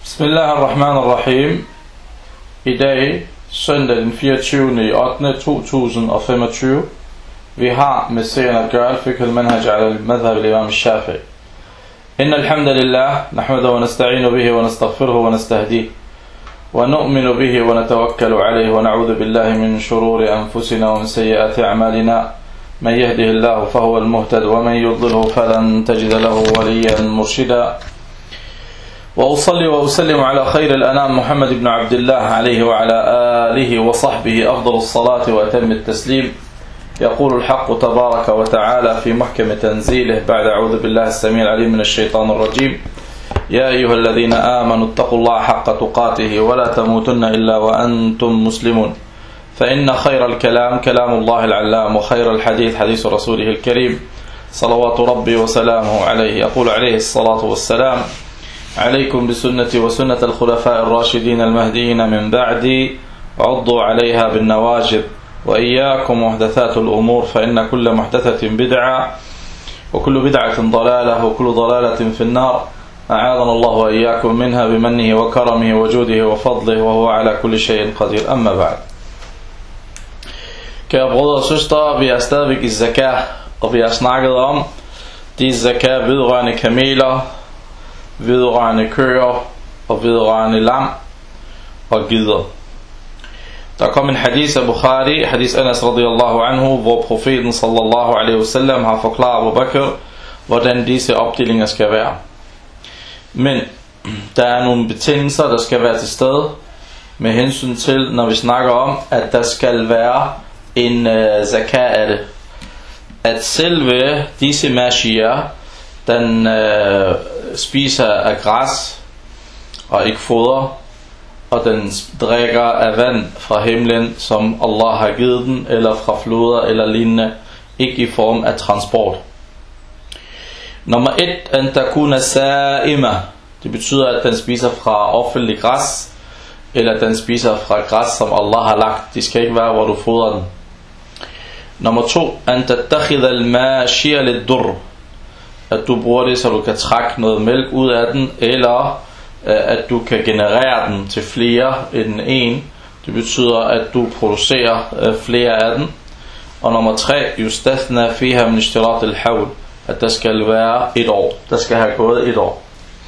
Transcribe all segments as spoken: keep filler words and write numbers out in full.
Bismillahirrahmanirrahim. I dag, søndag den fireogtyvende ottende to tusind og femogtyve. Vi har med serien at gøre al-fiqh al-manhaj ala al-madhhab al-imam al-shafi'i. Inna alhamdulillah, nahmaduhu wa nasta'inu bihi wa nastaghfiruhu wa nastahdihi. Wa nu'minu bihi wa natawakkalu alayhi wa na'udhu billahi min shururi anfusina wa min sayyiati a'malina. Man yahdihillahu fahuwa al-muhtad wa man yudlilhu falan tajida lahu waliyan murshida. وأصلي وأسلم على خير الأنام محمد بن عبد الله عليه وعلى آله وصحبه أفضل الصلاة وأتم التسليم. يقول الحق تبارك وتعالى في محكم تنزيله بعد أعوذ بالله السميع العليم من الشيطان الرجيم. يا أيها الذين آمنوا اتقوا الله حق تقاته ولا تموتن إلا وأنتم مسلمون. فإن خير الكلام كلام الله العلام وخير الحديث حديث رسوله الكريم صلوات ربي وسلامه عليه. يقول عليه الصلاة والسلام: عليكم بسنتي وسنة الخلفاء الراشدين المهديين من بعدي وعضوا عليها بالنواجذ وإياكم محدثات الأمور فإن كل محدثة بدعة وكل بدعة ضلالة وكل ضلالة في النار. أعاذنا الله وإياكم منها بمنه وكرمه وجوده وفضله وهو على كل شيء قدير. أما بعد. Kære brødre og søstre, vi er stadigvæk i zakah, og vi har snakket om de zakah vedrørende kameler, vedrørende køer og vedrørende lam og geder. Der kom en hadith af Bukhari, hadith Anas radiyallahu anhu, hvor profeten sallallahu alaihi wasallam har forklaret Abu Bakr, hvordan disse opdelinger skal være. Men der er nogle betingelser, der skal være til stede med hensyn til, når vi snakker om, at der skal være en uh, zakat af det. At selve disse mashier, den øh, spiser af græs og ikke foder, og den drikker af vand fra himlen, som Allah har givet den, eller fra floder eller lignende, ikke i form af transport. Nummer et, an takuna sa'ima. Det betyder, at den spiser fra offentlig græs, eller den spiser fra græs, som Allah har lagt. Det skal ikke være, hvor du fodrer den. Nummer to, an tattakhidha al-mashiya lid-durr. At du bruger det, så du kan trække noget mælk ud af den, eller øh, at du kan generere den til flere end en. Det betyder, at du producerer øh, flere af den. Og nummer tre, yustathna fiha min ishtirat al-hawl. At der skal være et år. Der skal have gået et år.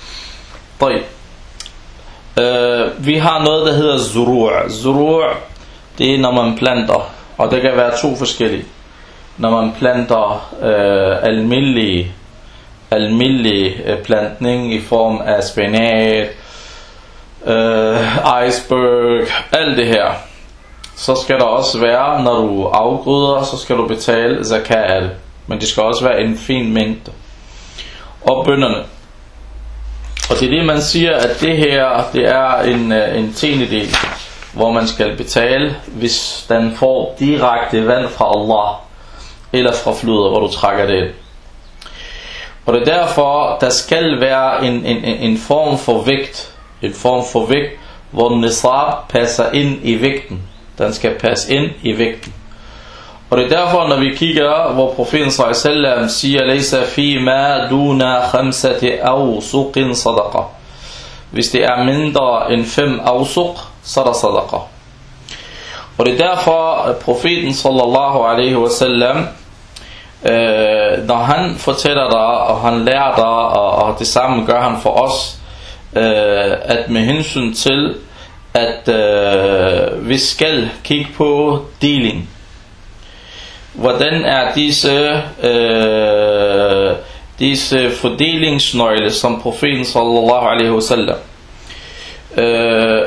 Øh, vi har noget, der hedder zuru'. Zuru' det er, når man planter. Og det kan være to forskellige. Når man planter øh, almindelige almindelig plantning i form af spinat, øh, iceberg, alt det her, så skal der også være, når du afgryder, så skal du betale zakat af det. Men det skal også være en fin mængde. Og bønderne. Og det er det, man siger, at det her, det er en, en tiendedel, hvor man skal betale, hvis den får direkte vand fra Allah, eller fra floder, hvor du trækker det ind. Og det er derfor, der skal være en, en, en form for vægt, en form for vægt, hvor nisab passer ind i vægten. Den skal passe ind i vægten. Og det er derfor, når vi kigger, hvor profeten sallallahu alaihi wasallam siger, laysa fi ma duna khamsati awsuqin sadaqa. Hvis det er mindre end fem awsuq, så er der sadaqa. Og det er derfor, profeten sallallahu alaihi wasallam, Øh, når han fortæller dig, og han lærer dig, og, og det samme gør han for os, øh, at med hensyn til, at øh, vi skal kigge på deling. Hvordan er disse, øh, disse fordelingsnøgle, som profeten sallallahu alaihi wasallam. Øh,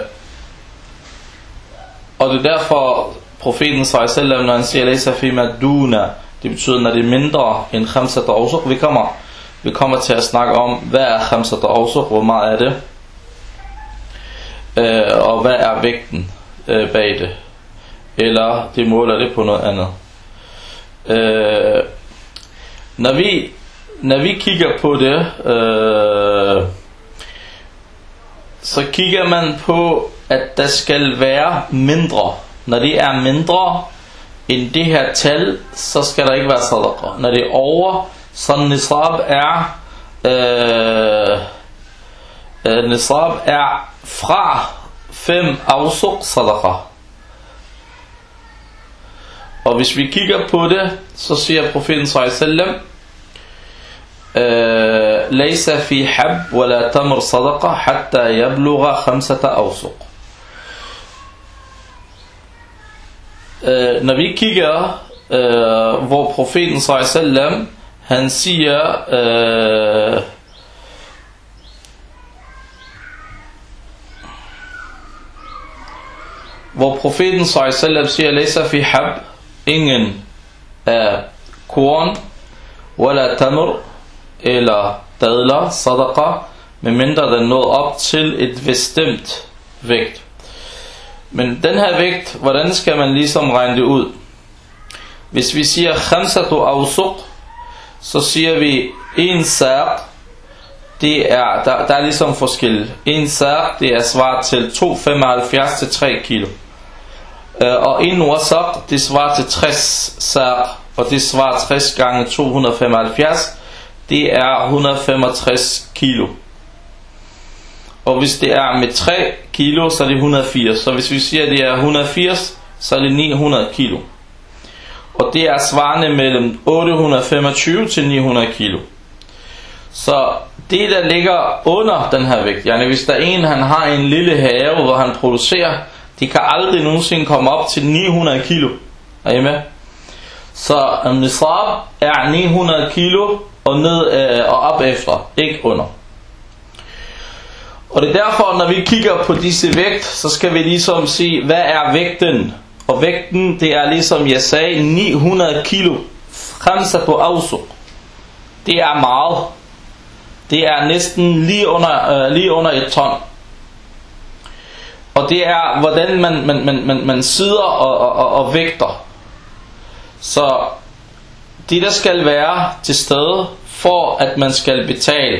og det er derfor, profeten sallallahu alaihi wasallam, når han siger, laysa fi ma duna, det betyder, når det er mindre end khamsat awsuq. Vi kommer, vi kommer til at snakke om, hvad er khamsat awsuq, hvor meget er det, øh, og hvad er vægten øh, bag det, eller det måler det på noget andet. Øh, når vi når vi kigger på det, øh, så kigger man på, at der skal være mindre. Når det er mindre end det her tal, så skal der ikke være sadaqa. Når det er over, så nisab er øh, øh, nisab er fra fem awsuq sadaqa. Og hvis vi kigger på det, så siger profeten sallallahu alaihi wasallam, laysa fi hab wala tamr sadaqa hatta yablugha khamsata awsuq. Når vi kigger, øh, hvor profeten sallallahu alaihi wasallam han siger, øh, hvor profeten sallallahu alaihi wasallam siger, laysa fi hab, ingen af korn, wala tamr, eller dadler, sadaqa, medmindre den nåede op til et bestemt vægt. Men den her vægt, hvordan skal man ligesom regne det ud? Hvis vi siger khamsatu awsuq, så siger vi en saq, det er, der, der er ligesom forskel. En saq, det er svaret til to komma femoghalvfjerds til tre kilo. Og en wasaq, det svarer til tres saq, og det svarer tres gange to hundrede og femoghalvfjerds, det er et hundrede og femogtres kilo. Og hvis det er med tre kilo, så er det et hundrede og firs. Så hvis vi siger, at det er et hundrede og firs, så er det ni hundrede kilo. Og det er svarende mellem otte hundrede og femogtyve til ni hundrede kilo. Så det, der ligger under den her vægt, yani hvis der er en, han har en lille have, hvor han producerer, de kan aldrig nogensinde komme op til ni hundrede kilo. Er I med? Så um, nisab er ni hundrede kilo og ned øh, og op efter, ikke under. Og det er derfor, når vi kigger på disse vægt, så skal vi ligesom sige, hvad er vægten? Og vægten, det er ligesom jeg sagde, ni hundrede kilo. Khamsatu awsuq. Det er meget. Det er næsten lige under, øh, lige under et ton. Og det er, hvordan man, man, man, man, man sidder og, og, og vægter. Så det, der skal være til stede, for at man skal betale,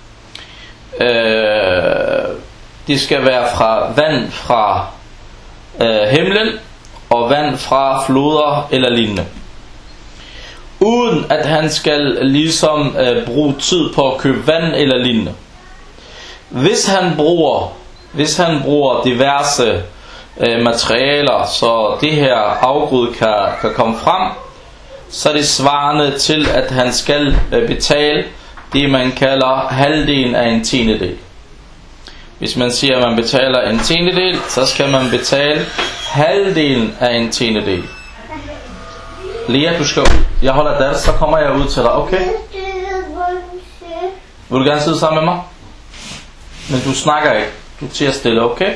øh, det skal være fra vand fra øh, himlen, og vand fra floder eller lignende. Uden at han skal ligesom øh, bruge tid på at købe vand eller lignende. Hvis han bruger, hvis han bruger diverse øh, materialer, så det her afgrød kan, kan komme frem, så er det svarende til, at han skal øh, betale det, man kalder halvdelen af en tiendedel. Hvis man siger, at man betaler en tiendedel, så skal man betale halvdelen af en tiendedel. Lea, du skal ud. Jeg holder der, så kommer jeg ud til dig, okay? Vil du gerne sidde sammen med mig? Men du snakker ikke. Du tiger stille, okay?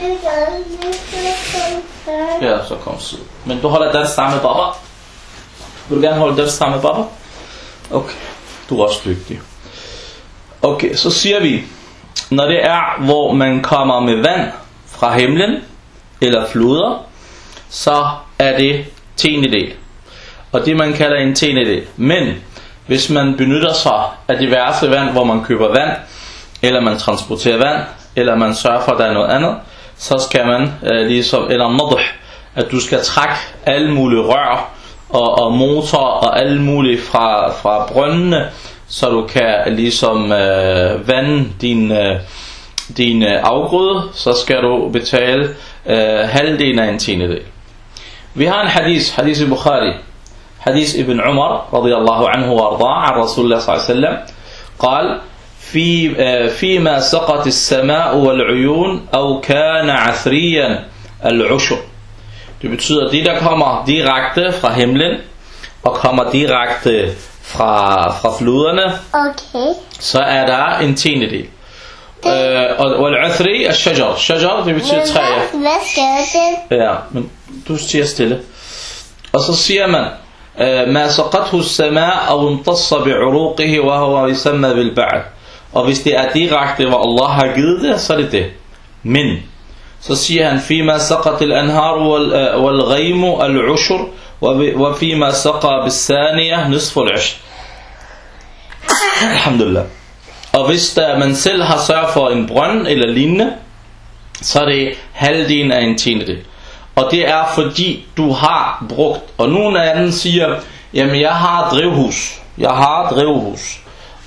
Ja, så kom sidde. Men du holder der sammen med Baba? Vil du gerne holde der sammen med Baba? Okay, du er også dygtig. Okay, så siger vi, når det er, hvor man kommer med vand fra himlen, eller floder, så er det tiendedel. Og det man kalder en tiendedel. Men hvis man benytter sig af diverse vand, hvor man køber vand, eller man transporterer vand, eller man sørger for, at der er noget andet, så skal man øh, ligesom, eller nadh, at du skal trække alle mulige rør og, og motor og alle mulige fra, fra brøndene, så du kan ligesom øh, vande din, øh, din øh, afgrøde, så skal du betale øh, halvdelen af en tiendedel. Vi har en hadith, hadith i Bukhari, hadith ibn Umar radiyallahu anhu wa arda' an Rasulullah sallallahu alaihi wasallam, قال في فيما سقط السماء والعيون أو كان عثريا العشر. Det betyder, det der kommer direkte fra himlen og kommer direkte fra, fra floderne, okay, så er der en tiendedel. Uh, og al-uthri er shajar. Shajar, det betyder træ. Hvad skal det? Ja, men du siger stille. Og så siger man, ما سقته السماء أو امتص بعروقه وهو يسمى بالبعث. Og hvis det er direkte, hvor Allah har givet det, så er det det. Men så siger han, فيما سقط الأنهار والغيم العشر وفيما سقى بالثانية نصف العشر. Alhamdulillah. Og hvis der, man selv har sørget for en brønd eller lignende, så er det halvdelen af en tiendedel. Og det er fordi du har brugt. Og nogen af dem siger, jamen jeg har drivhus. Jeg har drivhus.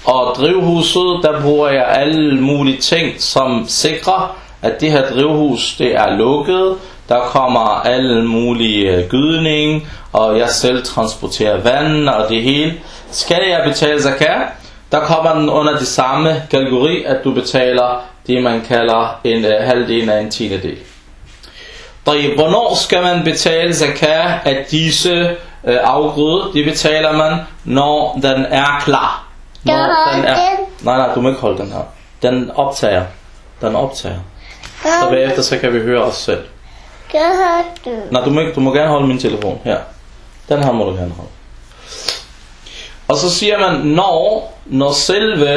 Og drivhuset, der bruger jeg alle mulige ting, som sikrer, at det her drivhus, det er lukket. Der kommer alle mulige gødning, og jeg selv transporterer vand og det hele. Skal jeg betale zakat, der kommer den under det samme kategori, at du betaler det, man kalder en uh, halvdel af en tiende del. Hvornår skal man betale zakat af disse uh, afgrøder? Det betaler man, når den er klar. Når den er... Nej, nej, du må ikke holde den her. Den optager. Den optager. Så bagefter så kan vi høre os selv. Nej, du må, ikke, du må gerne holde min telefon her. Den her må du gerne holde. Og så siger man, når, når selve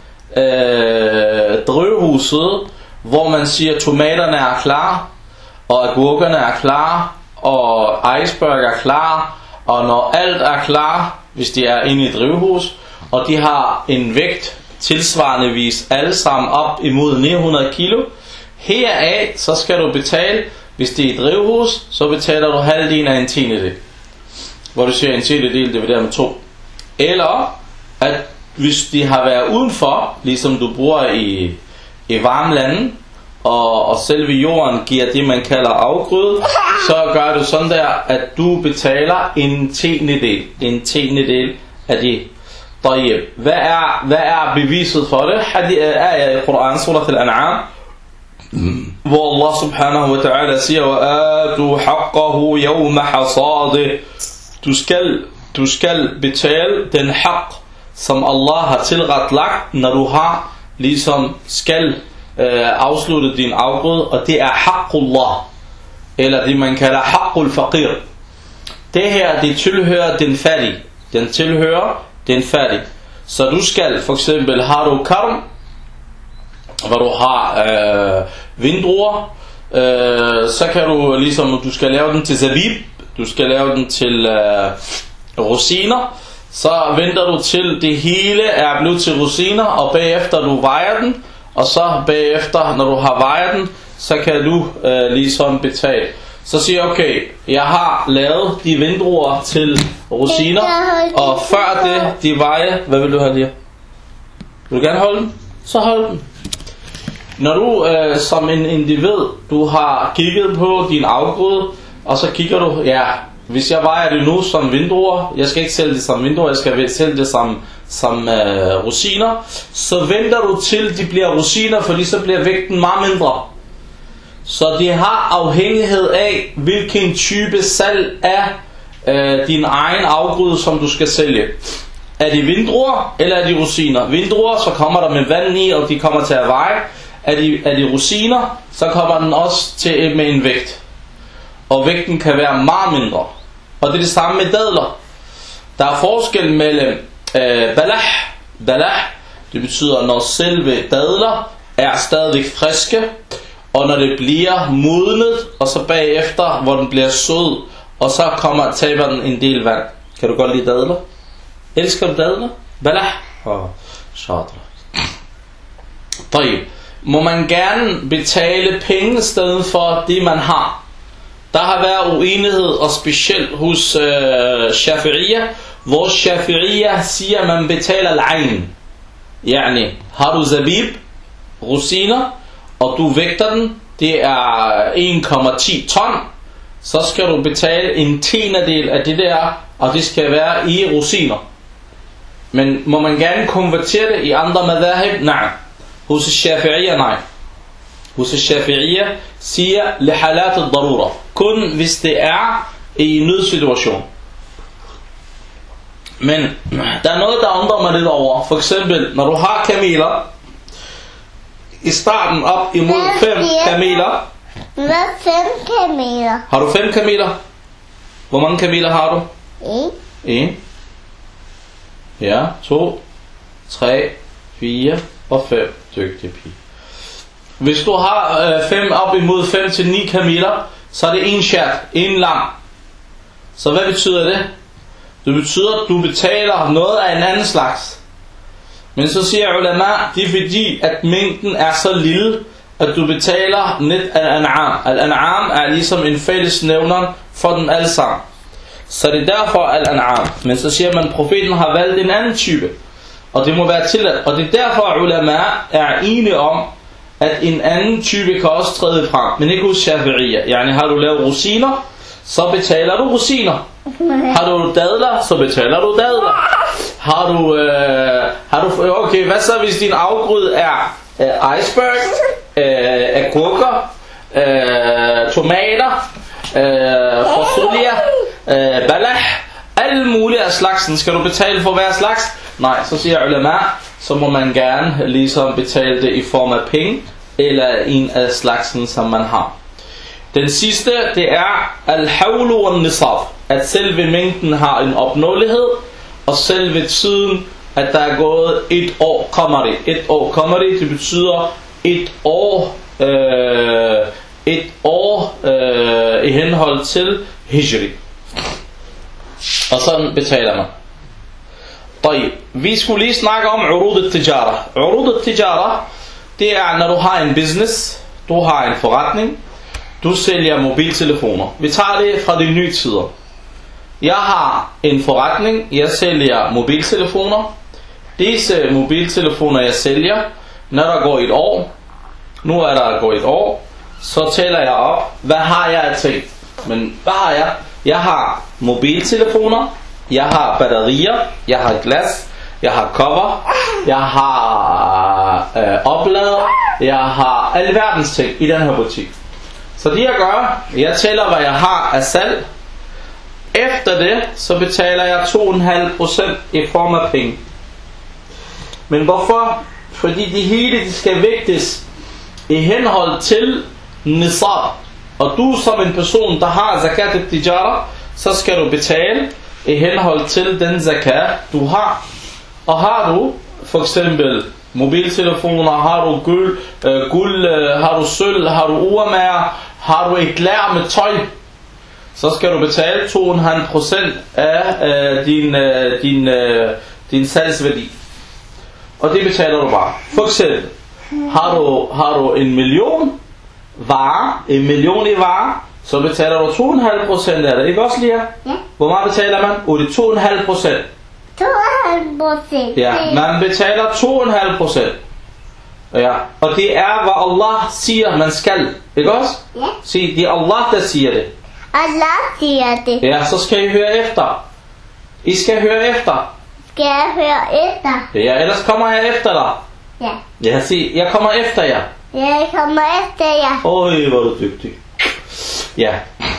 øh, drivhuset, hvor man siger, tomaterne er klar, og agurkerne er klar, og iceberg er klar, og når alt er klar, hvis de er inde i drivhus, og de har en vægt tilsvarendevis alle sammen op imod ni hundrede kilo, heraf så skal du betale, hvis det er et drivhus, så betaler du halvdelen af en tiende del. Hvor du siger en tiende del divideret med to. Eller at hvis de har været udenfor, ligesom du bor i, i varme lande, og, og selve jorden giver det man kalder afgrøde, så gør du sådan der, at du betaler en tiende del. En tiende del af det. Hvad er, hvad er beviset for det? Er i Koran, Surat al-An'am, hvor Allah subhanahu wa ta'ala siger, وَآتُوا حَقَّهُ يَوْمَ حَصَادِهِ. Du skal, du skal betale den haq, som Allah har tilretlagt, når du har, ligesom skal øh, afslutte din afgrøde, og det er haqqullah, eller det man kalder haqqul faqir. Det her, det tilhører den fattige. Den tilhører den fattige. Så du skal, for eksempel, har du karm, hvor du har øh, vindruer, øh, så kan du ligesom, du skal lave den til zabib, du skal lave den til øh, rosiner, så venter du til det hele er blevet til rosiner, og bagefter du vejer den, og så bagefter, når du har vejet den, så kan du øh, ligesom betale. Så siger jeg, okay, jeg har lavet de vindruer til rosiner, og før det, de veje, hvad vil du have lige? Vil du gerne holde den? Så hold den. Når du øh, som en individ, du har kigget på din afgrøde, og så kigger du, ja, hvis jeg vejer det nu som vindruer, jeg skal ikke sælge det som vindruer, jeg skal sælge det som, som øh, rosiner, så venter du til de bliver rosiner, fordi så bliver vægten meget mindre. Så det har afhængighed af, hvilken type salg af øh, din egen afgrøde, som du skal sælge. Er det vindruer, eller er det rosiner? Vindruer, så kommer der med vand i, og de kommer til at veje. Er de, er de rosiner, så kommer den også til med en vægt. Og vægten kan være meget mindre. Og det er det samme med dadler. Der er forskel mellem øh, balah. Balah, det betyder, når selve dadler er stadigvæk friske, og når det bliver modnet, og så bagefter, hvor den bliver sød, og så kommer, taber den en del vand. Kan du godt lide dadler? Elsker du dadler? Balah? Åh, shadra. Taib. Må man gerne betale penge i stedet for det man har? Der har været uenighed, og specielt hos øh, Shafi'iyya, hvor Shafi'iyya siger, at man betaler al-ayn. Yani, har du zabib, rosiner, og du vægter den, det er en komma ti ton, så skal du betale en tiendedel af det der, og det skal være i rosiner. Men må man gerne konvertere det i andre madhahib? Nej. Hos Shafi'iyya, nej. Hos Shafi'iyya siger, lihalat al-darura. Kun hvis det er i en nødsituation. Men der er noget, der undrer mig lidt over. For eksempel, når du har kameler, i starten op imod fem kameler. Hvad fem kameler? Har du fem kameler? Hvor mange kameler har du? En. En. Ja, to, tre, fire og fem. Dygtig pige. Hvis du har øh, fem op imod fem til ni kameler, så er det en shat, en lam. Så hvad betyder det? Det betyder, at du betaler noget af en anden slags. Men så siger ulama, det er fordi, at mængden er så lille, at du betaler net al-an'am. Al-an'am er ligesom en fælles nævner for dem alle sammen. Så det er derfor al-an'am. Men så siger man, at profeten har valgt en anden type. Og det må være tilladt. Og det er derfor, at ulama er enige om, at en anden type kan også træde frem. Men ikke hos Shafi'iyya. Yani har du lavet rosiner, så betaler du rosiner. Har du dadler, så betaler du dadler. Har du, øh, har du, okay, hvad så hvis din afgrøde er øh, iceberg, øh, agurker, øh, tomater, øh, fasolia, øh, balah, alle mulige af slagsen? Skal du betale for hver slags? Nej, så siger ulama, så må man gerne ligesom betale det i form af penge, eller en af slagsen, som man har. Den sidste, det er al-hawlu wal-nisab, at selve mængden har en opnåelighed, og selve tiden, at der er gået et år qamari. Et år qamari, det betyder et år, øh, et år øh, i henhold til hijri. Og sådan betaler man. طيب, vi skulle lige snakke om urud al-tijara. Urud al-tijara, det er, når du har en business, du har en forretning, du sælger mobiltelefoner. Vi tager det fra de nye tider. Jeg har en forretning, jeg sælger mobiltelefoner. Disse mobiltelefoner, jeg sælger, når der går et år, nu er der gået et år, så tæller jeg op, hvad har jeg af ting? Men hvad har jeg? Jeg har mobiltelefoner, jeg har batterier, jeg har glas, jeg har cover, jeg har øh, oplader, jeg har alverdens ting i den her butik. Så det jeg gør, jeg tæller hvad jeg har af salg. Efter det, så betaler jeg to komma fem procent i form af penge. Men hvorfor? Fordi det hele det skal vægtes i henhold til nisab. Og du som en person, der har zakat al-tijara, så skal du betale i henhold til den zakat, du har. Og har du for eksempel mobiltelefoner, har du guld, øh, guld øh, har du sølv, har du urmager, har du et lær med tøj, så skal du betale to komma fem procent af øh, din, øh, din, øh, din salgsværdi. Og det betaler du bare. For eksempel, har du, har du en million varer, en million i varer, så betaler du to komma fem procent af det. Ikke også, Lia? Ja. Hvor meget betaler man? Oh, det er to komma fem procent. to komma fem procent. Ja, man betaler to komma fem procent. Ja, og det er, hvad Allah siger, man skal. Ikke også? Ja. Se, det er Allah, der siger det. Allah siger det. Ja, så skal I høre efter. I skal høre efter. Skal jeg høre efter? Ja, ellers kommer jeg efter dig. Ja. Ja, sig, jeg kommer efter jer. Jeg kommer efter jer. Øj, hvor er du dygtig. Ja.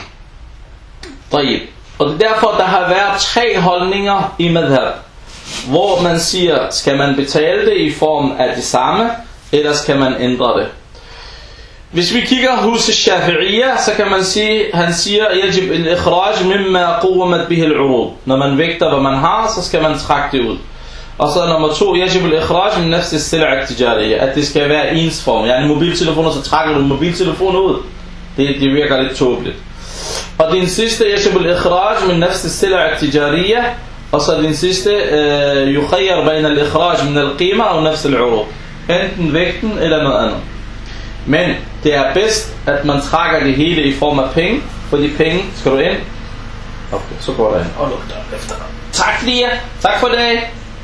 طيب. Og det er derfor, der har været tre holdninger i madhab. Hvor man siger, skal man betale det i form af det samme, eller skal man ændre det? Hvis vi kigger hos Shafi'iyya, så kan man sige, han siger, yajib al-ikhraj mimma quwamat bihi al-urud. Når man vægter, hvad man har, så skal man trække det ud. Og så nummer to, yajib al-ikhraj min nafs al-sila' al-tijariyya, at det skal være ens form. Ja, en mobiltelefon, så trækker du en mobiltelefon ud. Det, det virker lidt tåbeligt. Og din sidste, yajib al-ikhraj min nafs al-sila' al-tijariyya, og så din sidste, yukhayyar bayna al-ikhraj min al-qima og nafs al-urud. Enten vægten eller noget andet. Men det er bedst, at man trækker det hele i form af penge, for de penge skal du ind. Okay, så går der ind og lugter efter dig. Tak, Lia. Tak for det.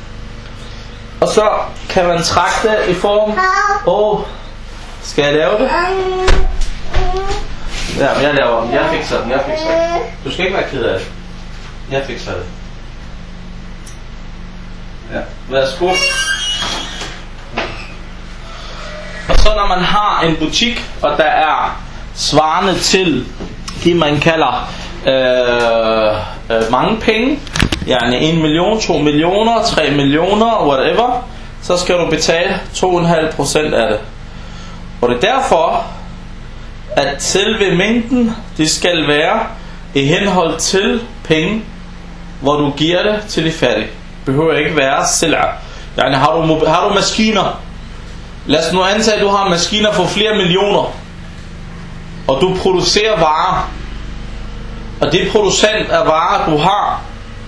Og så kan man trække det i form. Åh, oh, skal jeg lave det? Ja, men jeg laver den. Jeg fikser den. Jeg fikser den. Du skal ikke være ked af det. Jeg fikser det. Ja, værsgo. Og så når man har en butik, og der er svarende til det man kalder øh, øh, mange penge, yani en million, to millioner, tre millioner, whatever, så skal du betale to komma fem procent af det. Og det er derfor, at selve mængden, det skal være i henhold til penge, hvor du giver det til de fattige. Det behøver ikke være sælger. Yani har du, har du maskiner, lad os nu antage, at du har maskiner for flere millioner, og du producerer varer, og det producent af varer, du har,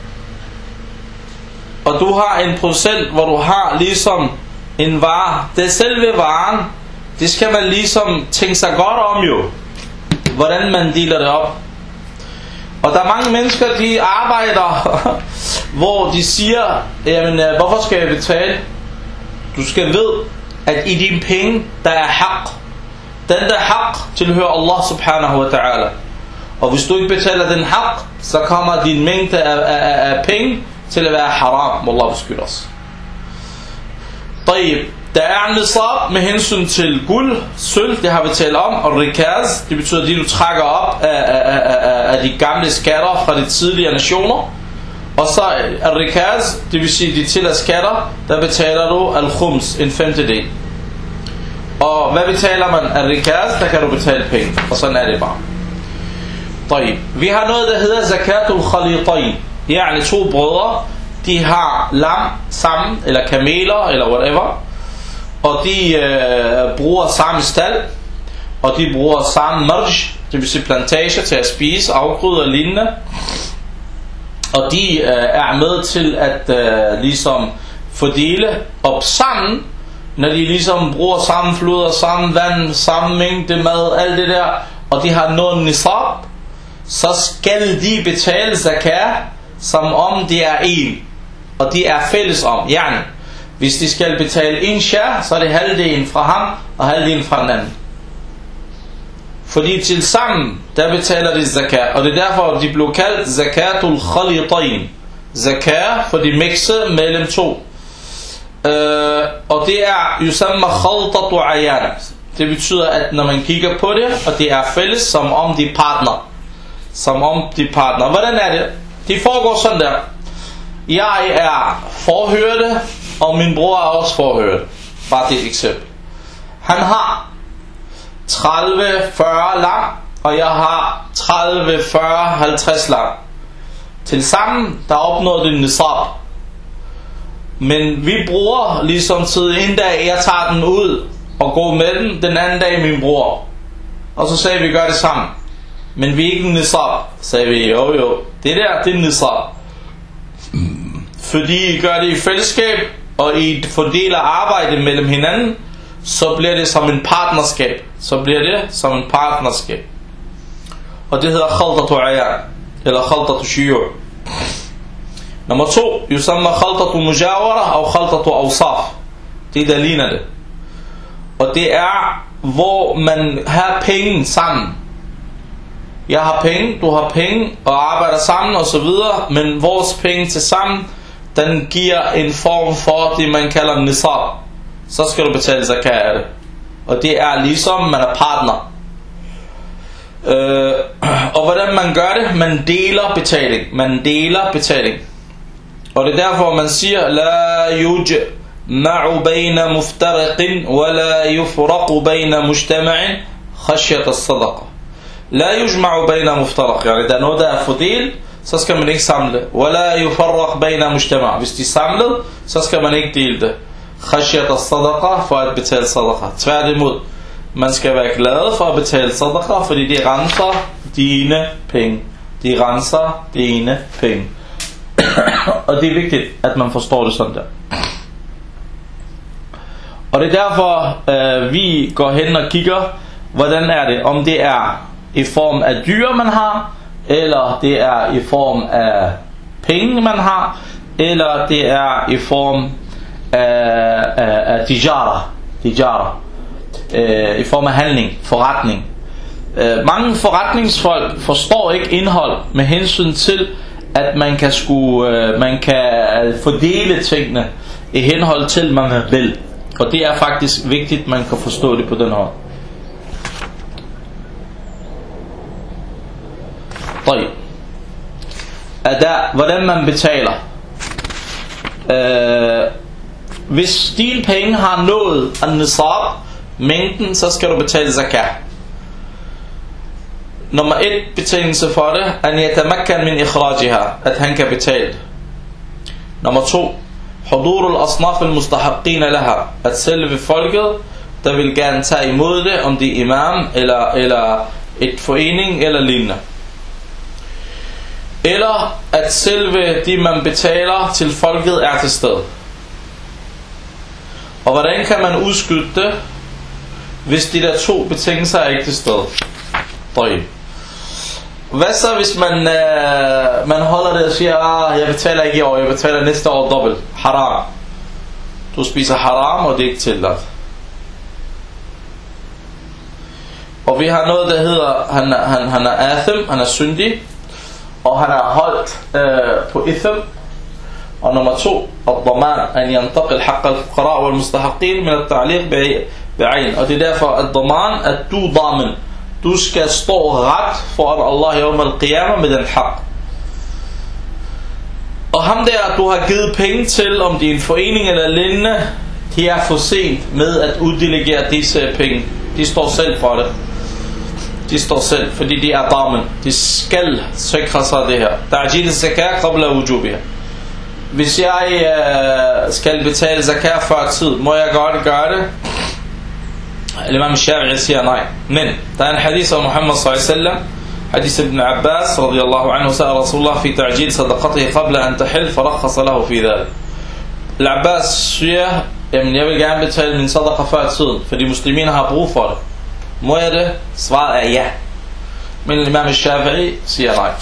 og du har en procent, hvor du har ligesom en vare, det selve varen, det skal man ligesom tænke sig godt om jo, hvordan man deler det op. Og der er mange mennesker, de arbejder, hvor de siger, jamen hvorfor skal jeg betale? Du skal vide, at i dine penge, der er haq. Den der haq tilhører Allah subhanahu wa ta'ala. Og hvis du ikke betaler den haq, så kommer din mængde af, af, af penge til at være haram. Wallah beskytter os. Der er nisab med hensyn til guld, sølv, det har vi talt om, og rikaz, det betyder de du trækker op af, af, af, af de gamle skatter fra de tidligere nationer. Og så al-rikaz, det vil sige de tilladte skatter, der betaler du al-khums, en femtedel. Og hvad betaler man al-rikaz, der kan du betale penge, og sådan er det bare. Vi har noget der hedder zakatul khalitayn, yani to brødre, de har lam sammen, eller kameler, eller whatever, og de øh, bruger samme stald, og de bruger samme marj, det vil sige plantager til at spise, afgrøder og lignende. Og de øh, er med til at øh, ligesom fordele op sammen, når de ligesom bruger samme floder, samme vand, samme mængde mad, alt det der, og de har noget nisab, så skal de betale zakat, som om de er en, og de er fælles om. Yani, hvis de skal betale en share, så er det halvdelen fra ham, og halvdelen fra den anden. Fordi til sammen, der betaler de zakat, og det er derfor, de blev kaldt zakatul khalitayn. Zakat, for de mixer mellem to. Øh, og det er yusamma khaltatu ayan. Det betyder, at når man kigger på det, og det er fælles, som om de partner. Som om de partner. Hvordan er det? De foregår sådan der. Jeg er forhørte, og min bror er også forhørte. Bare det et eksempel. Han har tredive fyrre lam, og jeg har tredive fyrre halvtreds lam. Tilsammen, der opnår det nisab. Men vi bruger ligesom tid en dag, jeg tager den ud og går med den, den anden dag min bror. Og så sagde vi, vi gør det sammen. Men vi er ikke nisab. Sagde vi, jo jo, det der, det er nisab. Fordi I gør det i fællesskab, og I fordeler arbejde mellem hinanden, så bliver det som en partnerskab. Så bliver det som en partnerskab. Og det hedder khaltatu ayan, eller khaltatu shiyu'. Nummer to, yusamma khaltatu mujawara, og khaltatu awsaf. Det der ligner det. Og det er, hvor man har penge sammen. Jeg har penge, du har penge, og arbejder sammen og så videre, men vores penge til sammen, den giver en form for det man kalder nisab. Så skal du betale zakat af det. Og det er ligesom man er partner. øh, Og hvordan man gør det? Man deler betaling. Man deler betaling. Og det er derfor man siger la yujma'u bayna muftariqin wa la yufraqu bayna mujtama'in khashyat as-sadaqa. La yujma'u bayna muftariq, yani der er noget der er fordelt, så skal man ikke samle. Wala yufarraq bayna mujtama', hvis de samlet, så skal man ikke dele det. Khashyat as-sadaqa, for at betale sadaqa. Tværtimod, man skal være glad for at betale sadaqa, fordi de renser dine penge. De renser dine penge. Og det er vigtigt, at man forstår det sådan der. Og det er derfor, øh, vi går hen og kigger, hvordan er det, om det er i form af dyr man har, eller det er i form af penge man har, eller det er i form af, af, af tijara, tijara. Øh, i form af handling, forretning. Øh, mange forretningsfolk forstår ikke indhold med hensyn til, at man kan, sku, øh, man kan fordele tingene i henhold til, man vil. Og det er faktisk vigtigt, man kan forstå det på den her. Ada, hvordan man betaler. øh, Hvis dine penge har nået an-nisab, mængden, så skal du betale zakat. Nummer et betingelse for det, an yatamakkan min ikhrajiha, at han kan betale. Nummer to, hudur al-asnaf al-mustahaqqina laha, at selve folket, der vil gerne tage imod det, om det er imam eller, eller et forening eller lignende. Eller at selve de man betaler til folket er til stede. Og hvordan kan man udskyde det, hvis de der to betingelser er ikke til stede? Hvad så hvis man, øh, man holder det og siger, ah, jeg betaler ikke i år, jeg betaler næste år dobbelt. Haram. Du spiser haram, og det er ikke tilladt. Og vi har noget, der hedder, han, han, han er athim, han er syndig, og han er holdt øh, på ithm. Og nummer to, الضمان أن ينتقل حق الفقراء والمستحقين من التعليق بعين. Og det er derfor الضمان, at du damen, du skal stå ret foran Allah yawm al-qiyamah med den haq. Og ham der, du har givet penge til, om det er en forening eller lignende, de er for sent med at uddelegere disse penge. De står selv for det. De står selv, fordi de er damen. De skal sikre sig det her. Ta'jil zakat qabla wujubiha. Hvis jeg øh, skal betale zakat før tid, må jeg godt gøre det? Imam Shafi'i siger nej. Men der er en hadith af Muhammad sallallahu alaihi wasallam, hadith ibn Abbas radiyallahu anhu, sagde Rasulullah fi ta'jil sadaqatihi qabla an tahil farakhasa lahu fi dhalik. Al-Abbas siger, jamen jeg vil gerne betale min sadaqa før tiden, fordi musliminer har brug for det. Må jeg det? Svaret er ja. Men Imam Shafi'i siger nej.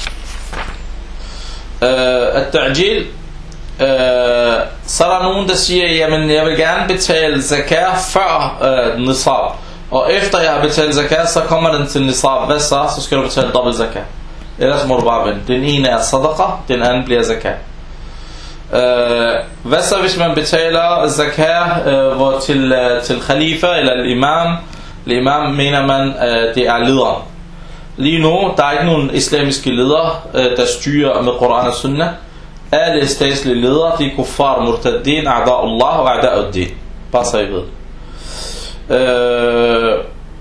At-ta'jil, Uh, så er der nogen, der siger, jamen jeg vil gerne betale zakat før uh, nisab, og efter jeg har betalt zakat, så kommer den til nisab. Hvad så? Så skal du betale dobbelt zakat. Ellers må du bare vente. Den ene er sadaqa, den anden bliver zakat. uh, Hvad så hvis man betaler zakat uh, hvor til, uh, til khalifa eller imam? Imam mener man uh, det er lederen. Lige nu der er ikke nogen islamiske ledere uh, der styrer med Koran og Sunnah. Alle statslige ledere, de er kuffar, murtaddin, a'da Allah og a'da ud-din. Bare så I ved. Øh,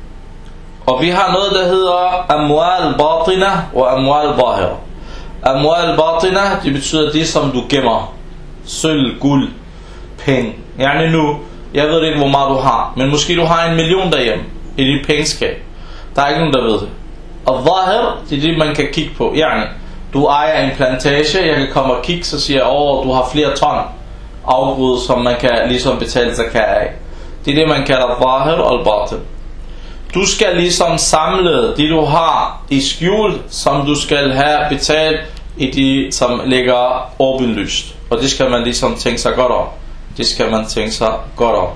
og vi har noget, der hedder amwal batina og amwal zahira. Amwal batina, det betyder det, som du gemmer. Sølv, guld, penge. Yani nu, jeg ved ikke, hvor meget du har, men måske du har en million derhjemme i dit pengeskab. Der er ikke nogen, der ved det. Og zahir, det er det, man kan kigge på. Yani, du ejer en plantage, jeg kan komme og kigge, så siger jeg, åh, du har flere ton afgrøde, som man kan ligesom betale zakat af. Det er det, man kalder zahir og al-batin. Du skal ligesom samle det, du har i skjul, som du skal have betalt i de, som ligger åbenlyst. Og det skal man ligesom tænke sig godt om. Det skal man tænke sig godt om.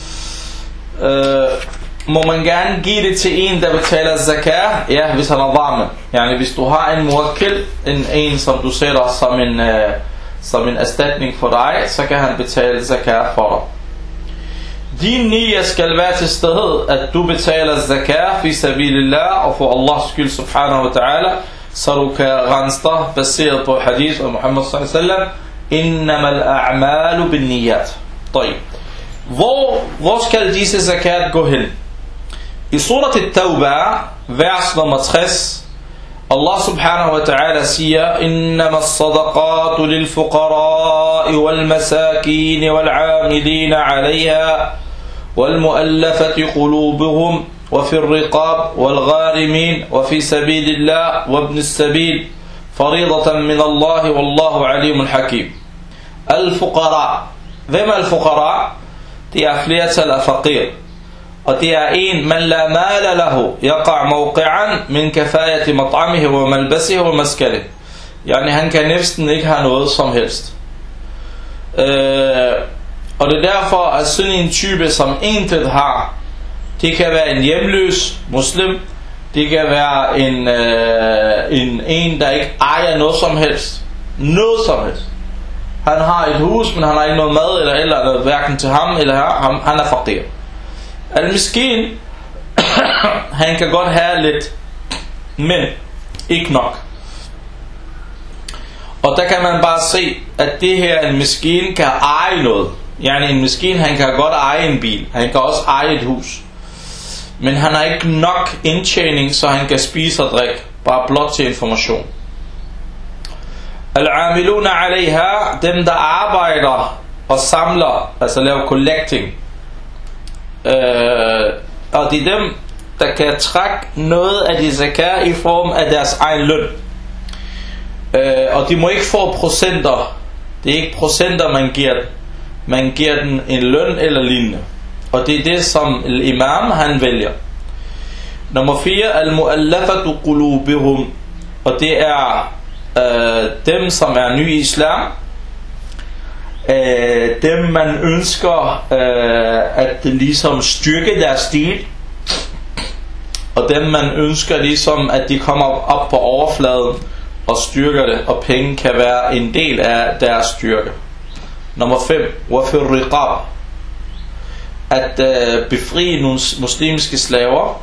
Øh, må man gerne give det til en, der betaler zakat? Ja, hvis han er varme. Yani, hvis du har en muakkil, en, en som du sætter som en, uh, som en erstatning for dig, så kan han betale zakat for dig. Din niyya skal være til stede, at du betaler zakat fi sabilillah og for Allahs skyld subhanahu wa ta'ala, så du kan rense dig baseret på hadith af Muhammad sallallahu alaihi wasallam, innamal a'malu bin niyat. Hvor, hvor skal disse zakat gå hen? I surat al-Tawbah, vers nummer tres, Allah subhanahu wa ta'ala siger, innama as-sadaqatu lil-fuqara'i wal-masakin wal-'amilina 'alayha wal-mu'allafati qulubuhum wa fi ar-riqab wal-gharimin wa fi sabilillah wa ibn as-sabil faridatan min Allah wallahu alimun hakim. Al-fuqara. Hvem er al-fuqara? Det er flertal af faqir. Og det er en, man la mala lahu, yaqa' mawqi'an min kafayati mat'amihi wa malbasihi wa maskanihi. Yani han kan næsten ikke have noget som helst. Øh, og det er derfor, at sådan en type, som intet har, det kan være en hjemløs muslim, det kan være en, øh, en, en der ikke ejer noget som helst. Noget som helst. Han har et hus, men han har ikke noget mad eller eller andet, hverken til ham eller her. Han, han er faqir. Al-miskin, han kan godt have lidt, men ikke nok. Og der kan man bare se, at det her en miskin kan eje noget. Yani en miskin, han kan godt eje en bil. Han kan også eje et hus. Men han har ikke nok indtjening, så han kan spise og drikke. Bare blot til information. Al-amiluna alayha, dem der arbejder og samler, altså laver collecting. Øh, og det er dem, der kan trække noget af de zakat i form af deres egen løn. Øh, og de må ikke få procenter. Det er ikke procenter, man giver den. Man giver den en løn eller lignende. Og det er det, som imam han vælger. Nummer fire, al-mu'allafatu qulubuhum. og det er øh, dem, som er nye i islam, øh, dem man ønsker øh, at ligesom styrke deres stil, og dem man ønsker ligesom at de kommer op på overfladen og styrker det, og penge kan være en del af deres styrke. Nummer fem, wafir riqab, at øh, befri nogle muslimske slaver.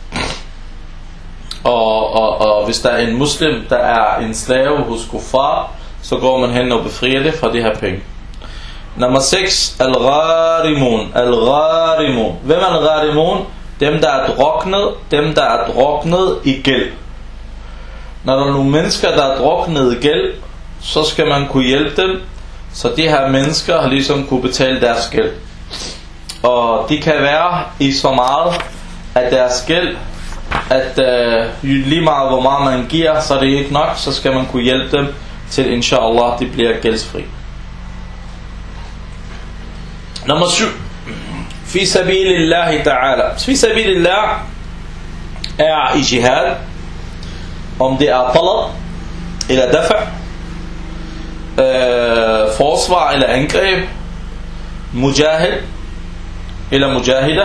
Og, og, og hvis der er en muslim, der er en slave hos kuffar, så går man hen og befrier det fra de her penge. Nummer seks, al-gharimun. Al-gharimun. Hvem er al-gharimun? Dem der er druknet, dem der er druknet i gæld. Når der er nogle mennesker, der er druknet i gæld, så skal man kunne hjælpe dem, så de her mennesker har ligesom kunne betale deres gæld. Og de kan være i så meget af deres gæld, at øh, lige meget hvor meget man giver, så er det ikke nok, så skal man kunne hjælpe dem til, inshallah, de bliver gældsfri. Nummer syv, fi sabilillahi ta'ala. Fi sabilillah er i jihad, om det er talab eller dafa, øh, forsvar eller angreb, mujahid eller mujahida.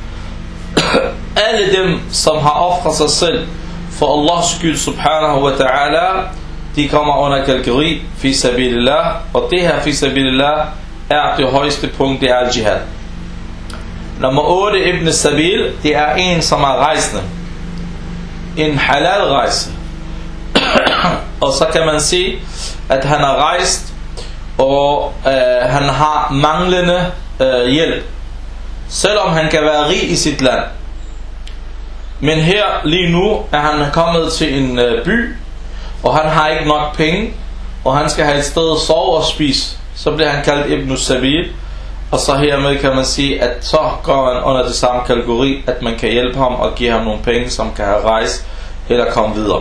Alle dem, som har offret sig selv for Allahs skyld subhanahu wa ta'ala, de kommer under kategori fi sabilillah, og det her fi sabilillah er det højeste punkt, det er al-jihad. Nummer otte, ibn sabil, det er en, som er rejsende. En halal rejse. Og så kan man sige, at han er rejst, og øh, han har manglende øh, hjælp. Selvom han kan være rig i sit land. Men her lige nu er han kommet til en øh, by, og han har ikke nok penge, og han skal have et sted at sove og spise. Så bliver han kaldt ibn sabil, og så hermed kan man sige, at så går han under det samme kategori, at man kan hjælpe ham og give ham nogle penge, som kan have rejst eller komme videre.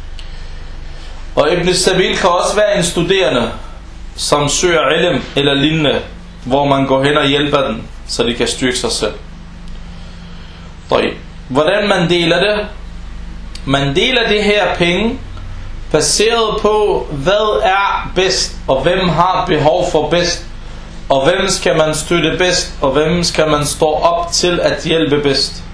Og ibn sabil kan også være en studerende, som søger ilm eller lignende, hvor man går hen og hjælper den, så de kan styrke sig selv. Hvordan man deler det? Man deler det her penge baseret på, hvad er bedst, og hvem har behov for bedst, og hvem skal man støtte bedst, og hvem skal man stå op til at hjælpe bedst.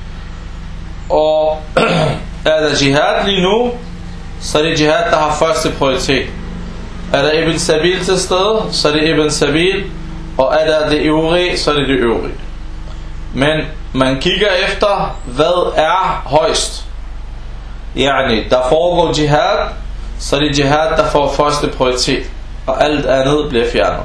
Og er der jihad lige nu, så er det jihad, der har første prioritet. Er der ibn sabil til stede, så er det ibn sabil, og er der det øvrige, så er det det øvrige. Men man kigger efter, hvad er højst. Yani, der foregår jihad, så er det jihad, der får første prioritet, og alt andet bliver fjernet.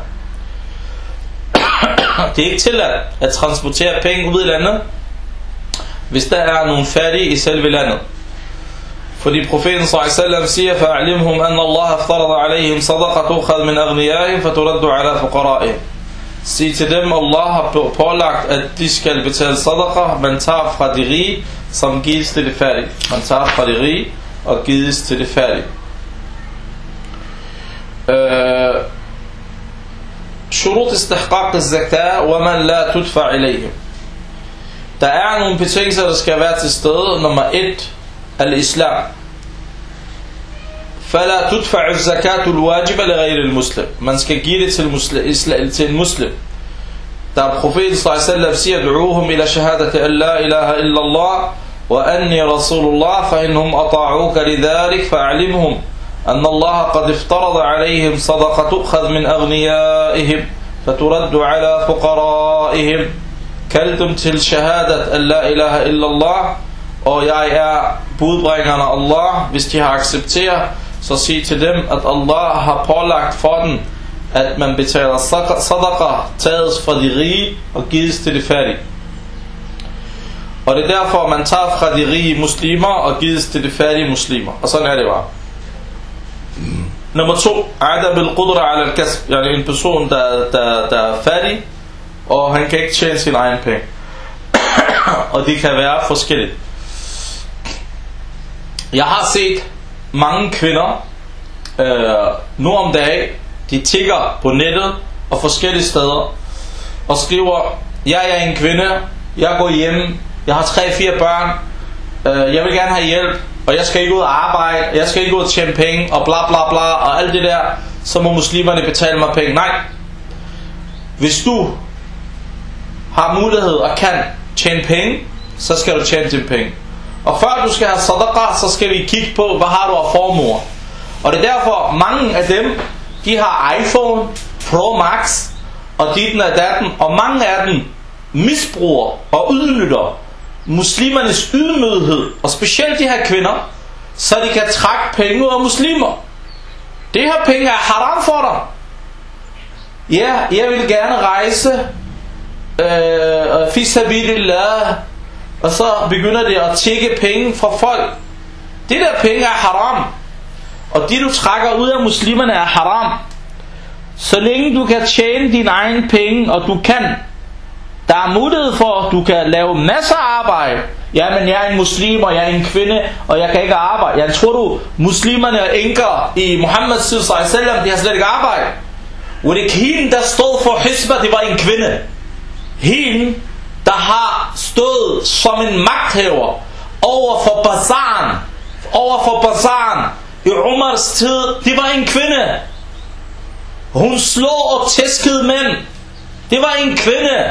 Det er ikke tilladt at transportere penge ud i landet, hvis der er nogle fattige i selve landet. Fordi profeten sallallahu alaihi wasallam siger, فَأَعْلِمْهُمْ أَنَّ اللَّهَ افترض عَلَيْهِمْ صَدَقَةُ تُؤْخَذْ مِنْ أَغْنِيَائِهِمْ فَتُرَدُّ عَلَى فُقَرَائِهِمْ. Sig til dem, Allah har pålagt, at de skal betale sadaqa, man tager fra de rige, som gives til det fattige. Man tager fra de rige og gives til det fattige. Shurut istihqaq az-zakat wa man la tudfa ilayhim. Der er nogle betingelser, der skal være til stede. Nummer et, al-islam. فلا تدفع الزكاة الواجبة لغير المسلم. Man skal give det til, muslim, til en muslim. Da profeten sallallahu alaihi wasallam siger, دعوهم إلى شهادة أن لا إله إلا الله وأني رسول الله فإنهم أطاعوك لذلك فأعلمهم أن الله قد افترض عليهم صدقة تؤخذ من أغنيائهم فترد على فقرائهم. Kald dem til shahadat at la ilaha illallah, og jeg er budbringeren af Allah. Hvis de har accepteret, så sig til dem, at Allah har pålagt for dem, at man betaler sadaqa, tages fra de rige og gives til de fattige. Og det er derfor, man tager fra de rige muslimer og gives til de fattige muslimer. Og sådan er det bare. Nummer to, adab al-qudra ala al-kasb. Yani en person, der, der, der er fattig, og han kan ikke tjene sin egen penge. Og det kan være forskelligt. Jeg har set mange kvinder øh, nu om dagen, de tigger på nettet og forskellige steder og skriver, jeg er en kvinde, jeg går hjem, jeg har tre fire børn, øh, jeg vil gerne have hjælp, og jeg skal ikke ud og arbejde, jeg skal ikke ud og tjene penge, og bla bla bla, og alt det der, så må muslimerne betale mig penge. Nej. Hvis du har mulighed og kan tjene penge, så skal du tjene dine penge. Og før du skal have sadaqa, så skal vi kigge på, hvad har du af formuer. Og det er derfor, mange af dem, de har iPhone Pro Max, og dit og datten, og mange af dem misbruger og udnytter muslimernes ydmyghed, og specielt de her kvinder, så de kan trække penge ud af muslimer. Det her penge er haram for dig. Ja, jeg vil gerne rejse øh, fi sabilillah, og så begynder det at tjekke penge fra folk. Det der penge er haram, og det du trækker ud af muslimerne er haram. Så længe du kan tjene dine egne penge, og du kan, der er mulighed for, at du kan lave masser af arbejde. Jamen, jeg er en muslim, og jeg er en kvinde, og jeg kan ikke arbejde. Jeg tror du, muslimerne og enker i Muhammed sallallahu alaihi wasallam, de har slet ikke arbejde. Og det hende, der stod for Hizba, det var en kvinde. Hende, der har stået som en magthaver over for bazaren, over for bazaren i Umars tid, det var en kvinde. Hun slog og tæskede mænd. Det var en kvinde.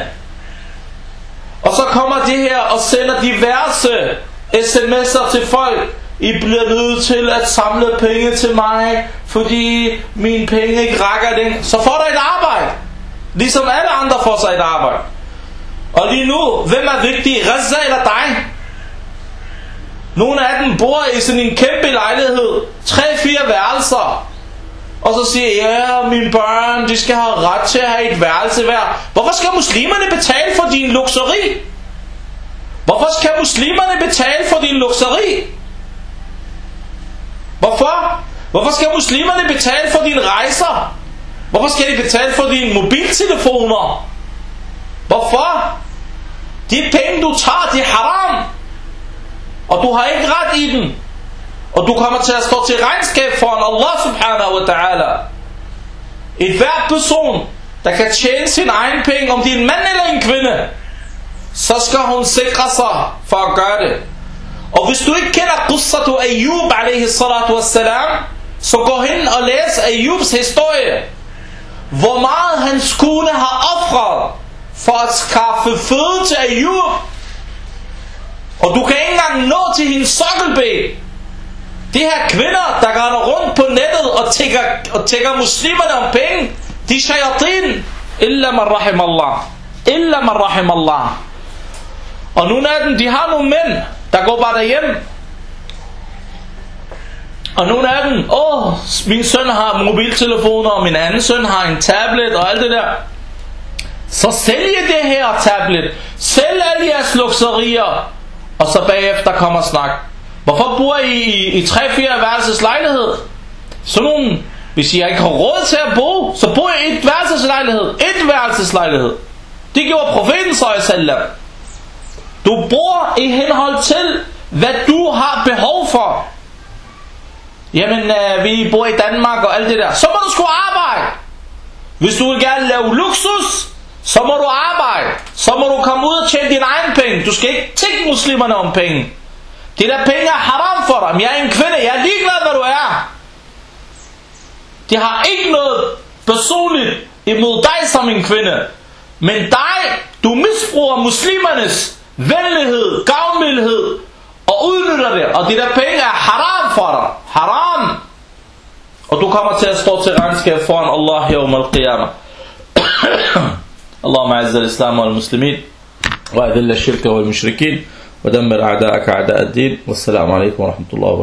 Og så kommer det her og sender diverse sms'er til folk. I bliver nødt til at samle penge til mig, fordi mine penge ikke rækker den. Så får du et arbejde, ligesom alle andre får sig et arbejde. Og lige nu, hvem er vigtig, Reza eller dig? Nogle af dem bor i sådan en kæmpe lejlighed, tre-fire værelser, og så siger ja, mine børn, de skal have ret til at have et værelse hver. Hvorfor skal muslimerne betale for din luksuri? Hvorfor skal muslimerne betale for din luksuri? Hvorfor? Hvorfor skal muslimerne betale for dine rejser? Hvorfor skal de betale for dine mobiltelefoner? Hvorfor? De penge du tager, de er haram, og du har ikke ret i den, og du kommer til at stå til regnskab foran Allah subhanahu wa ta'ala. Et hver person, der kan tjene sin egen penge, om det er en mand eller en kvinde, så skal hun sikre sig for at gøre det. Og hvis du ikke kender Qissatu Ayyub alaihi salatu wassalam, så gå hen og læs Ayyubs historie, hvor meget hans kone har ofret for at skaffe føde til Ayyub. Og du kan ikke engang nå til hendes sokkelben. De her kvinder, der går rundt på nettet og tigger, og tigger muslimerne om penge, de er shayatin. Illa man rahim Allah. Illa man rahim Allah. Og nogle af dem, de har nogle mænd, der går bare derhjemme. Og nogle af dem, åh, min søn har mobiltelefoner, og min anden søn har en tablet og alt det der. Så sælg det her tablet. Sælg alle jeres luksurier. Og så bagefter kommer snak. Hvorfor bor I i, i tre-fire værelses lejlighed? Så nogen, hvis I ikke har råd til at bo, så bor I i et værelseslejlighed. Et værelseslejlighed. Det gjorde profeten sallallahu alaihi wasallam. Du bor i henhold til, hvad du har behov for. Jamen, øh, vi bor i Danmark og alt det der. Så må du sgu arbejde. Hvis du vil gerne lave luksus, så må du arbejde. Så må du komme ud og tjene dine egne penge. Du skal ikke tigge muslimerne om penge. Det der penge er haram for dig. Men jeg er en kvinde, jeg er ligeglad, hvad du er. Det har ikke noget personligt imod dig som en kvinde. Men dig, du misbruger muslimernes venlighed, gavmildhed og udnytter det. Og det der penge er haram for dig. Haram. Og du kommer til at stå til regnskab foran Allah yawm al-qiyamah. اللهم اعز الإسلام والمسلمين وأذل الشرك والمشركين ودمر أعداءك أعداء الدين والسلام عليكم ورحمة الله وبركاته.